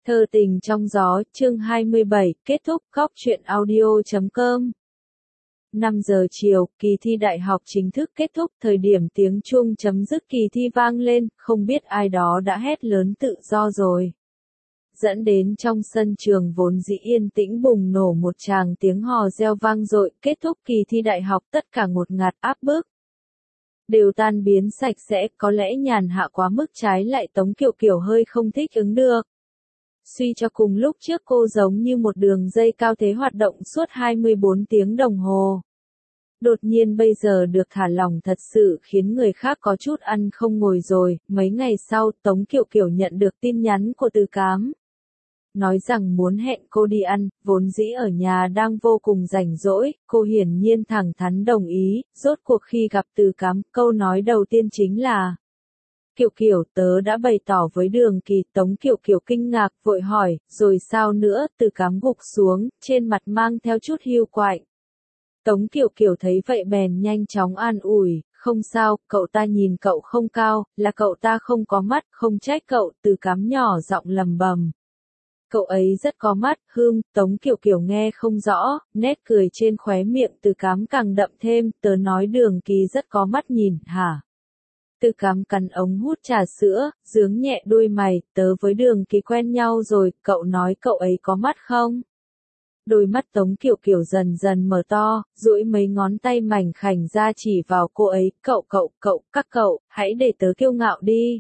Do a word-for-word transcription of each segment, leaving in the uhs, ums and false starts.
Thơ tình trong gió, chương hai mươi bảy, kết thúc, góc truyện audio chấm com. năm giờ chiều, kỳ thi đại học chính thức kết thúc, thời điểm tiếng chuông chấm dứt kỳ thi vang lên, không biết ai đó đã hét lớn tự do rồi. Dẫn đến trong sân trường vốn dĩ yên tĩnh bùng nổ một tràng tiếng hò reo vang dội, kết thúc kỳ thi đại học tất cả ngột ngạt áp bức. Đều tan biến sạch sẽ, có lẽ nhàn hạ quá mức trái lại Tống Kiều Kiều hơi không thích ứng được. Suy cho cùng lúc trước cô giống như một đường dây cao thế hoạt động suốt hai mươi bốn tiếng đồng hồ. Đột nhiên bây giờ được thả lỏng thật sự khiến người khác có chút ăn không ngồi rồi. Mấy ngày sau Tống Kiều Kiều nhận được tin nhắn của Từ Cám. Nói rằng muốn hẹn cô đi ăn, vốn dĩ ở nhà đang vô cùng rảnh rỗi, cô hiển nhiên thẳng thắn đồng ý, rốt cuộc khi gặp Từ Cám, câu nói đầu tiên chính là Kiều Kiều, tớ đã bày tỏ với Đường Kỳ. Tống Kiều Kiều kinh ngạc, vội hỏi, rồi sao nữa? Từ Cám gục xuống, trên mặt mang theo chút hiu quạnh. Tống Kiều Kiều thấy vậy bèn nhanh chóng an ủi, không sao, cậu ta nhìn cậu không cao, là cậu ta không có mắt, không trách cậu. Từ Cám nhỏ giọng lầm bầm. Cậu ấy rất có mắt, hương. Tống Kiều Kiều nghe không rõ, nét cười trên khóe miệng Từ Cám càng đậm thêm, tớ nói Đường Kỳ rất có mắt nhìn, hả? Từ Cám cắn ống hút trà sữa, dướng nhẹ đuôi mày, tớ với Đường Kỳ quen nhau rồi, cậu nói cậu ấy có mắt không? Đôi mắt Tống Kiều Kiều dần dần mở to, duỗi mấy ngón tay mảnh khảnh ra chỉ vào cô ấy, cậu cậu cậu, các cậu, hãy để tớ kiêu ngạo đi.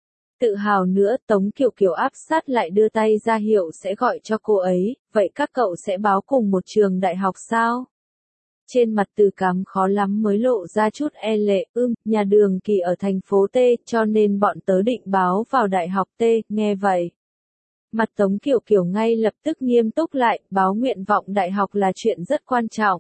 Tự hào nữa, Tống Kiều Kiều áp sát lại đưa tay ra hiệu sẽ gọi cho cô ấy, vậy các cậu sẽ báo cùng một trường đại học sao? Trên mặt Từ Cám khó lắm mới lộ ra chút e lệ, ưm, nhà Đường Kỳ ở thành phố T, cho nên bọn tớ định báo vào đại học T, nghe vậy. Mặt Tống Kiều Kiều ngay lập tức nghiêm túc lại, báo nguyện vọng đại học là chuyện rất quan trọng.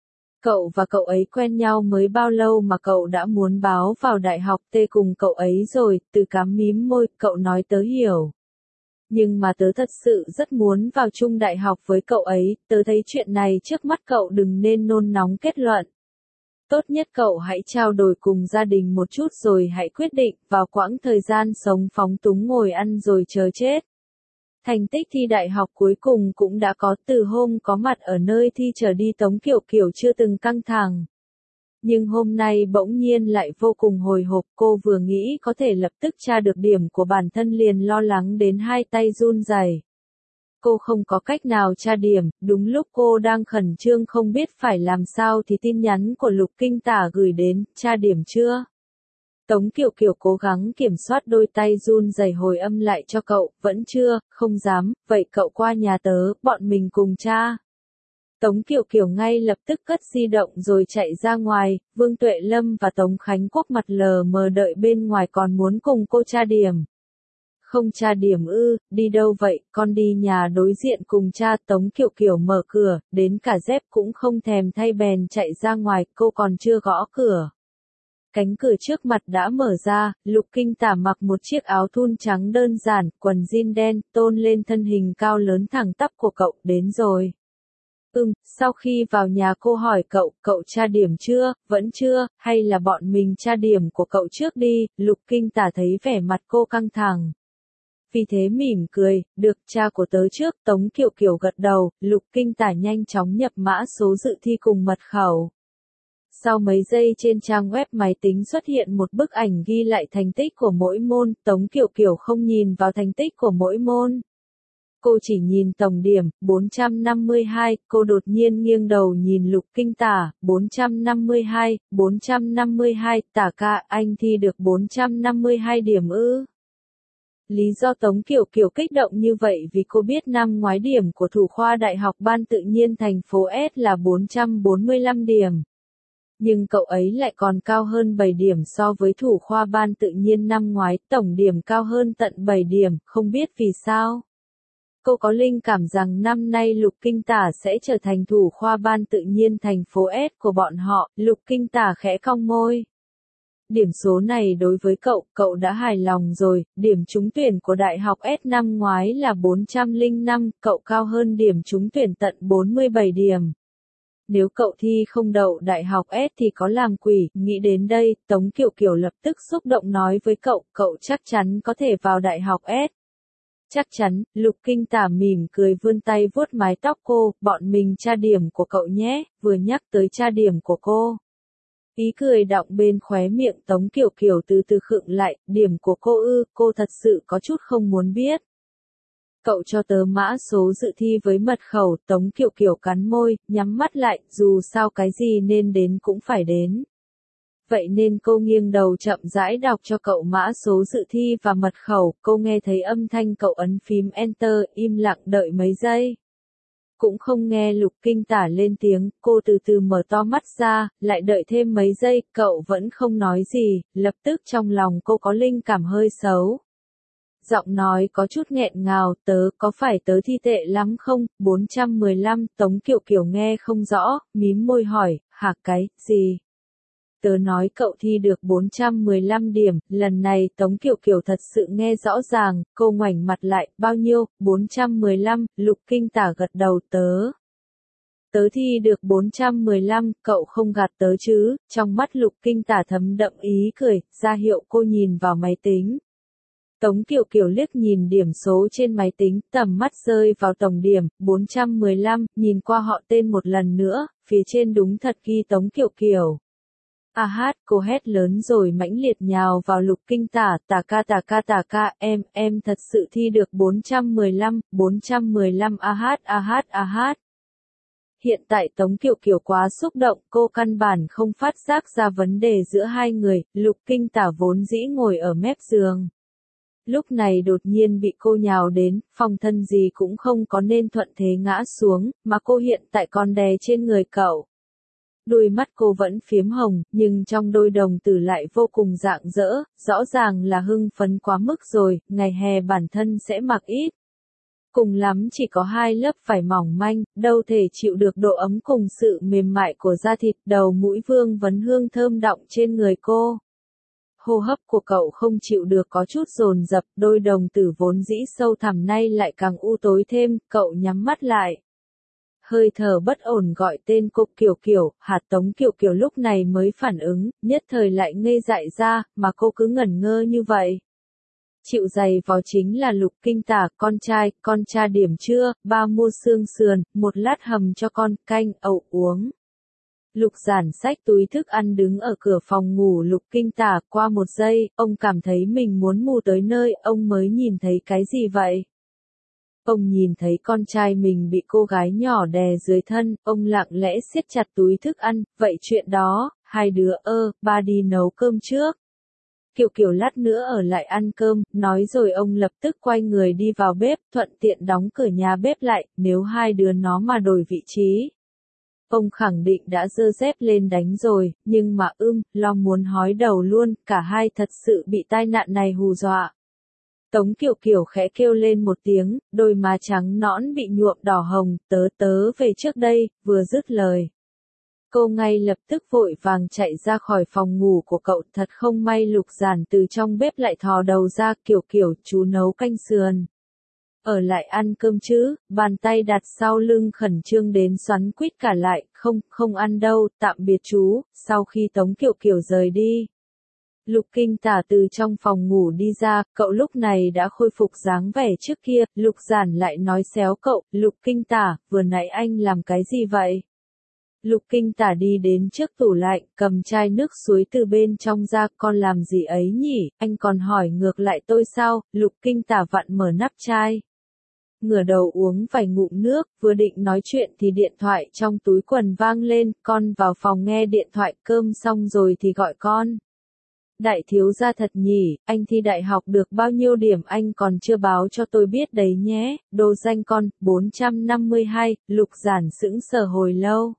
Cậu và cậu ấy quen nhau mới bao lâu mà cậu đã muốn báo vào đại học T cùng cậu ấy rồi? Từ Cám mím môi, cậu nói tớ hiểu. Nhưng mà tớ thật sự rất muốn vào chung đại học với cậu ấy, tớ thấy chuyện này trước mắt cậu đừng nên nôn nóng kết luận. Tốt nhất cậu hãy trao đổi cùng gia đình một chút rồi hãy quyết định, vào quãng thời gian sống phóng túng ngồi ăn rồi chờ chết. Thành tích thi đại học cuối cùng cũng đã có, từ hôm có mặt ở nơi thi trở đi Tống Kiều Kiều chưa từng căng thẳng. Nhưng hôm nay bỗng nhiên lại vô cùng hồi hộp, cô vừa nghĩ có thể lập tức tra được điểm của bản thân liền lo lắng đến hai tay run rẩy. Cô không có cách nào tra điểm, đúng lúc cô đang khẩn trương không biết phải làm sao thì tin nhắn của Lục Kinh Tả gửi đến, tra điểm chưa? Tống Kiều Kiều cố gắng kiểm soát đôi tay run rẩy hồi âm lại cho cậu, vẫn chưa, không dám, vậy cậu qua nhà tớ, bọn mình cùng tra. Tống Kiều Kiều ngay lập tức cất di động rồi chạy ra ngoài, Vương Tuệ Lâm và Tống Khánh Quốc mặt lờ mờ đợi bên ngoài còn muốn cùng cô tra điểm. Không tra điểm ư, đi đâu vậy, con đi nhà đối diện cùng cha. Tống Kiều Kiều mở cửa, đến cả dép cũng không thèm thay bèn chạy ra ngoài, cô còn chưa gõ cửa. Cánh cửa trước mặt đã mở ra, Lục Kinh Tả mặc một chiếc áo thun trắng đơn giản, quần jean đen, tôn lên thân hình cao lớn thẳng tắp của cậu, đến rồi. Ừm, sau khi vào nhà cô hỏi cậu, cậu tra điểm chưa, vẫn chưa, hay là bọn mình tra điểm của cậu trước đi? Lục Kinh Tả thấy vẻ mặt cô căng thẳng. Vì thế mỉm cười, được, cha của tớ trước. Tống Kiều Kiều gật đầu, Lục Kinh Tả nhanh chóng nhập mã số dự thi cùng mật khẩu. Sau mấy giây trên trang web máy tính xuất hiện một bức ảnh ghi lại thành tích của mỗi môn, Tống Kiều Kiều không nhìn vào thành tích của mỗi môn. Cô chỉ nhìn tổng điểm, bốn trăm năm mươi hai, cô đột nhiên nghiêng đầu nhìn Lục Kinh Tả, bốn trăm năm mươi hai, bốn trăm năm mươi hai, Tả ca, anh thi được bốn trăm năm mươi hai điểm ư? Lý do Tống Kiều Kiều kích động như vậy vì cô biết năm ngoái điểm của thủ khoa Đại học Ban Tự nhiên thành phố S là bốn trăm bốn mươi lăm điểm. Nhưng cậu ấy lại còn cao hơn bảy điểm so với thủ khoa Ban Tự nhiên năm ngoái, tổng điểm cao hơn tận bảy điểm, không biết vì sao. Cô có linh cảm rằng năm nay Lục Kinh Tả sẽ trở thành thủ khoa Ban Tự nhiên thành phố S của bọn họ. Lục Kinh Tả khẽ cong môi. Điểm số này đối với cậu, cậu đã hài lòng rồi, điểm trúng tuyển của Đại học S năm ngoái là bốn trăm lẻ năm, cậu cao hơn điểm trúng tuyển tận bốn mươi bảy điểm. Nếu cậu thi không đậu Đại học S thì có làm quỷ, nghĩ đến đây, Tống Kiều Kiều lập tức xúc động nói với cậu, cậu chắc chắn có thể vào Đại học S. Chắc chắn, Lục Kinh Tả mỉm cười vươn tay vuốt mái tóc cô, bọn mình tra điểm của cậu nhé, vừa nhắc tới tra điểm của cô. Ý cười đọng bên khóe miệng Tống Kiều Kiều từ từ khựng lại, điểm của cô ư, cô thật sự có chút không muốn biết. Cậu cho tớ mã số dự thi với mật khẩu, Tống Kiều Kiều cắn môi, nhắm mắt lại, dù sao cái gì nên đến cũng phải đến. Vậy nên cô nghiêng đầu chậm rãi đọc cho cậu mã số dự thi và mật khẩu, cô nghe thấy âm thanh cậu ấn phím Enter, im lặng đợi mấy giây. Cũng không nghe Lục Kinh Tả lên tiếng, cô từ từ mở to mắt ra, lại đợi thêm mấy giây, cậu vẫn không nói gì, lập tức trong lòng cô có linh cảm hơi xấu. Giọng nói có chút nghẹn ngào, tớ, có phải tớ thi tệ lắm không, bốn trăm mười lăm, Tống Kiều Kiều nghe không rõ, mím môi hỏi, hả cái, gì? Tớ nói cậu thi được bốn trăm mười lăm điểm, lần này Tống Kiều Kiều thật sự nghe rõ ràng, cô ngoảnh mặt lại, bao nhiêu, bốn trăm mười lăm, Lục Kinh Tả gật đầu tớ. Tớ thi được bốn trăm mười lăm, cậu không gạt tớ chứ, trong mắt Lục Kinh Tả thấm đậm ý cười, ra hiệu cô nhìn vào máy tính. Tống Kiều Kiều liếc nhìn điểm số trên máy tính, tầm mắt rơi vào tổng điểm, bốn trăm mười lăm, nhìn qua họ tên một lần nữa, phía trên đúng thật ghi Tống Kiều Kiều. A hát, cô hét lớn rồi mãnh liệt nhào vào Lục Kinh Tả, tả ca tả ca tả ca, em, em thật sự thi được bốn trăm mười lăm, bốn trăm mười lăm a hát a hát a hát. Hiện tại Tống Kiều Kiều quá xúc động, cô căn bản không phát giác ra vấn đề giữa hai người, Lục Kinh Tả vốn dĩ ngồi ở mép giường. Lúc này đột nhiên bị cô nhào đến, phòng thân gì cũng không có nên thuận thế ngã xuống, mà cô hiện tại còn đè trên người cậu. Đôi mắt cô vẫn phiếm hồng, nhưng trong đôi đồng tử lại vô cùng rạng rỡ, rõ ràng là hưng phấn quá mức rồi, ngày hè bản thân sẽ mặc ít. Cùng lắm chỉ có hai lớp vải mỏng manh, đâu thể chịu được độ ấm cùng sự mềm mại của da thịt, đầu mũi vương vấn hương thơm đọng trên người cô. Hô hấp của cậu không chịu được có chút dồn dập, đôi đồng tử vốn dĩ sâu thẳm nay lại càng u tối thêm, cậu nhắm mắt lại. Hơi thở bất ổn gọi tên cô Kiều Kiều, hạt Tống Kiều Kiều lúc này mới phản ứng, nhất thời lại ngây dại ra, mà cô cứ ngẩn ngơ như vậy. Chịu giày vò chính là Lục Kinh Tả, con trai, con tra điểm chưa, ba mua xương sườn, một lát hầm cho con, canh, ậu uống. Lục Giản xách túi thức ăn đứng ở cửa phòng ngủ Lục Kinh Tả, qua một giây, ông cảm thấy mình muốn mù tới nơi, ông mới nhìn thấy cái gì vậy? Ông nhìn thấy con trai mình bị cô gái nhỏ đè dưới thân, ông lặng lẽ siết chặt túi thức ăn, vậy chuyện đó, hai đứa ơ, ba đi nấu cơm trước. Kiều Kiều lát nữa ở lại ăn cơm, nói rồi ông lập tức quay người đi vào bếp, thuận tiện đóng cửa nhà bếp lại, nếu hai đứa nó mà đổi vị trí. Ông khẳng định đã giơ dép lên đánh rồi, nhưng mà ưm, lo muốn hói đầu luôn, cả hai thật sự bị tai nạn này hù dọa. Tống Kiều Kiều khẽ kêu lên một tiếng, đôi má trắng nõn bị nhuộm đỏ hồng, tớ tớ về trước đây, vừa dứt lời. Cô ngay lập tức vội vàng chạy ra khỏi phòng ngủ của cậu, thật không may Lục Giản từ trong bếp lại thò đầu ra, Kiều Kiều, chú nấu canh sườn. Ở lại ăn cơm chứ, bàn tay đặt sau lưng khẩn trương đến xoắn quýt cả lại, không, không ăn đâu, tạm biệt chú, sau khi Tống Kiều Kiều rời đi. Lục Kinh Tả từ trong phòng ngủ đi ra, cậu lúc này đã khôi phục dáng vẻ trước kia, Lục Giản lại nói xéo cậu, Lục Kinh Tả, vừa nãy anh làm cái gì vậy? Lục Kinh Tả đi đến trước tủ lạnh, cầm chai nước suối từ bên trong ra, con làm gì ấy nhỉ, anh còn hỏi ngược lại tôi sao, Lục Kinh Tả vặn mở nắp chai. Ngửa đầu uống vài ngụm nước, vừa định nói chuyện thì điện thoại trong túi quần vang lên, con vào phòng nghe điện thoại, cơm xong rồi thì gọi con. Đại thiếu gia thật nhỉ, anh thi đại học được bao nhiêu điểm anh còn chưa báo cho tôi biết đấy nhé, đồ danh con, bốn trăm năm mươi hai, Lục Giản sững sờ hồi lâu.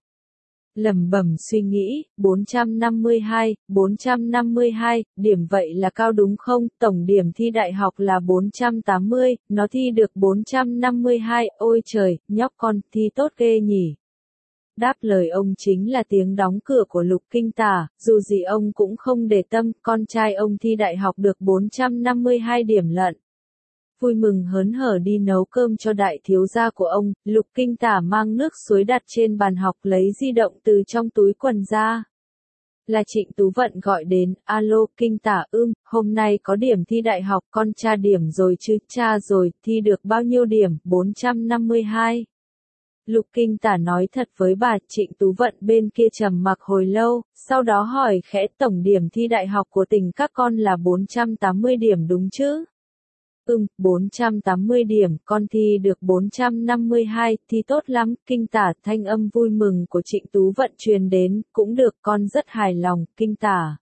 Lẩm bẩm suy nghĩ, bốn trăm năm mươi hai, bốn trăm năm mươi hai, điểm vậy là cao đúng không? Tổng điểm thi đại học là bốn trăm tám mươi, nó thi được bốn trăm năm mươi hai, ôi trời, nhóc con, thi tốt ghê nhỉ. Đáp lời ông chính là tiếng đóng cửa của Lục Kinh Tả, dù gì ông cũng không để tâm, con trai ông thi đại học được bốn trăm năm mươi hai điểm lận. Vui mừng hớn hở đi nấu cơm cho đại thiếu gia của ông, Lục Kinh Tả mang nước suối đặt trên bàn học lấy di động từ trong túi quần ra. Là Trịnh Tú Vận gọi đến, alo, Kinh Tả, ưm, hôm nay có điểm thi đại học, con tra điểm rồi chứ, tra rồi, thi được bao nhiêu điểm, bốn trăm năm mươi hai. Lục Kinh Tả nói thật với bà. Trịnh Tú Vận bên kia trầm mặc hồi lâu, sau đó hỏi khẽ, tổng điểm thi đại học của tỉnh các con là bốn trăm tám mươi điểm đúng chứ? Ừm, bốn trăm tám mươi điểm, con thi được bốn trăm năm mươi hai, thi tốt lắm. Kinh Tả, thanh âm vui mừng của Trịnh Tú Vận truyền đến, cũng được, con rất hài lòng. Kinh Tả,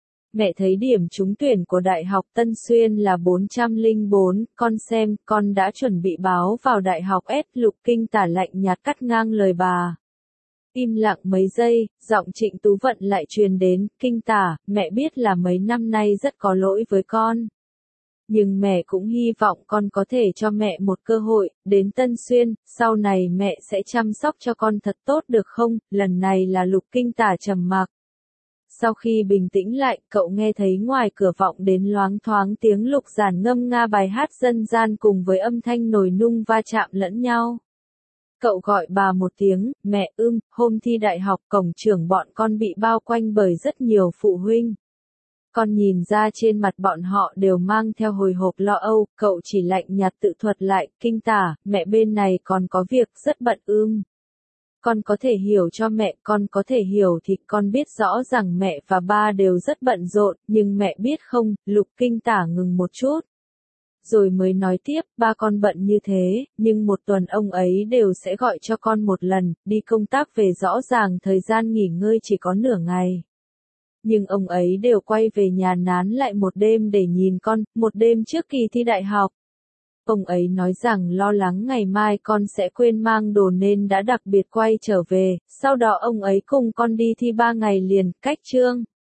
mẹ thấy điểm trúng tuyển của Đại học Tân Xuyên là bốn trăm lẻ bốn, con xem, con đã chuẩn bị báo vào Đại học S. Lục Kinh Tả lạnh nhạt cắt ngang lời bà. Im lặng mấy giây, giọng Trịnh Tú Vận lại truyền đến, Kinh Tả, mẹ biết là mấy năm nay rất có lỗi với con. Nhưng mẹ cũng hy vọng con có thể cho mẹ một cơ hội, đến Tân Xuyên, sau này mẹ sẽ chăm sóc cho con thật tốt được không? Lần này là Lục Kinh Tả trầm mặc. Sau khi bình tĩnh lại, cậu nghe thấy ngoài cửa vọng đến loáng thoáng tiếng Lục Giản ngâm nga bài hát dân gian cùng với âm thanh nồi nung va chạm lẫn nhau. Cậu gọi bà một tiếng, mẹ ưm, hôm thi đại học cổng trường bọn con bị bao quanh bởi rất nhiều phụ huynh. Con nhìn ra trên mặt bọn họ đều mang theo hồi hộp lo âu, cậu chỉ lạnh nhạt tự thuật lại, Kinh Tả, mẹ bên này còn có việc rất bận ưm. Con có thể hiểu cho mẹ, con có thể hiểu thì con biết rõ rằng mẹ và ba đều rất bận rộn, nhưng mẹ biết không, Lục Kinh Tả ngừng một chút. Rồi mới nói tiếp, ba con bận như thế, nhưng một tuần ông ấy đều sẽ gọi cho con một lần, đi công tác về rõ ràng thời gian nghỉ ngơi chỉ có nửa ngày. Nhưng ông ấy đều quay về nhà nán lại một đêm để nhìn con, một đêm trước kỳ thi đại học. Ông ấy nói rằng lo lắng ngày mai con sẽ quên mang đồ nên đã đặc biệt quay trở về, sau đó ông ấy cùng con đi thi ba ngày liền, cách chương.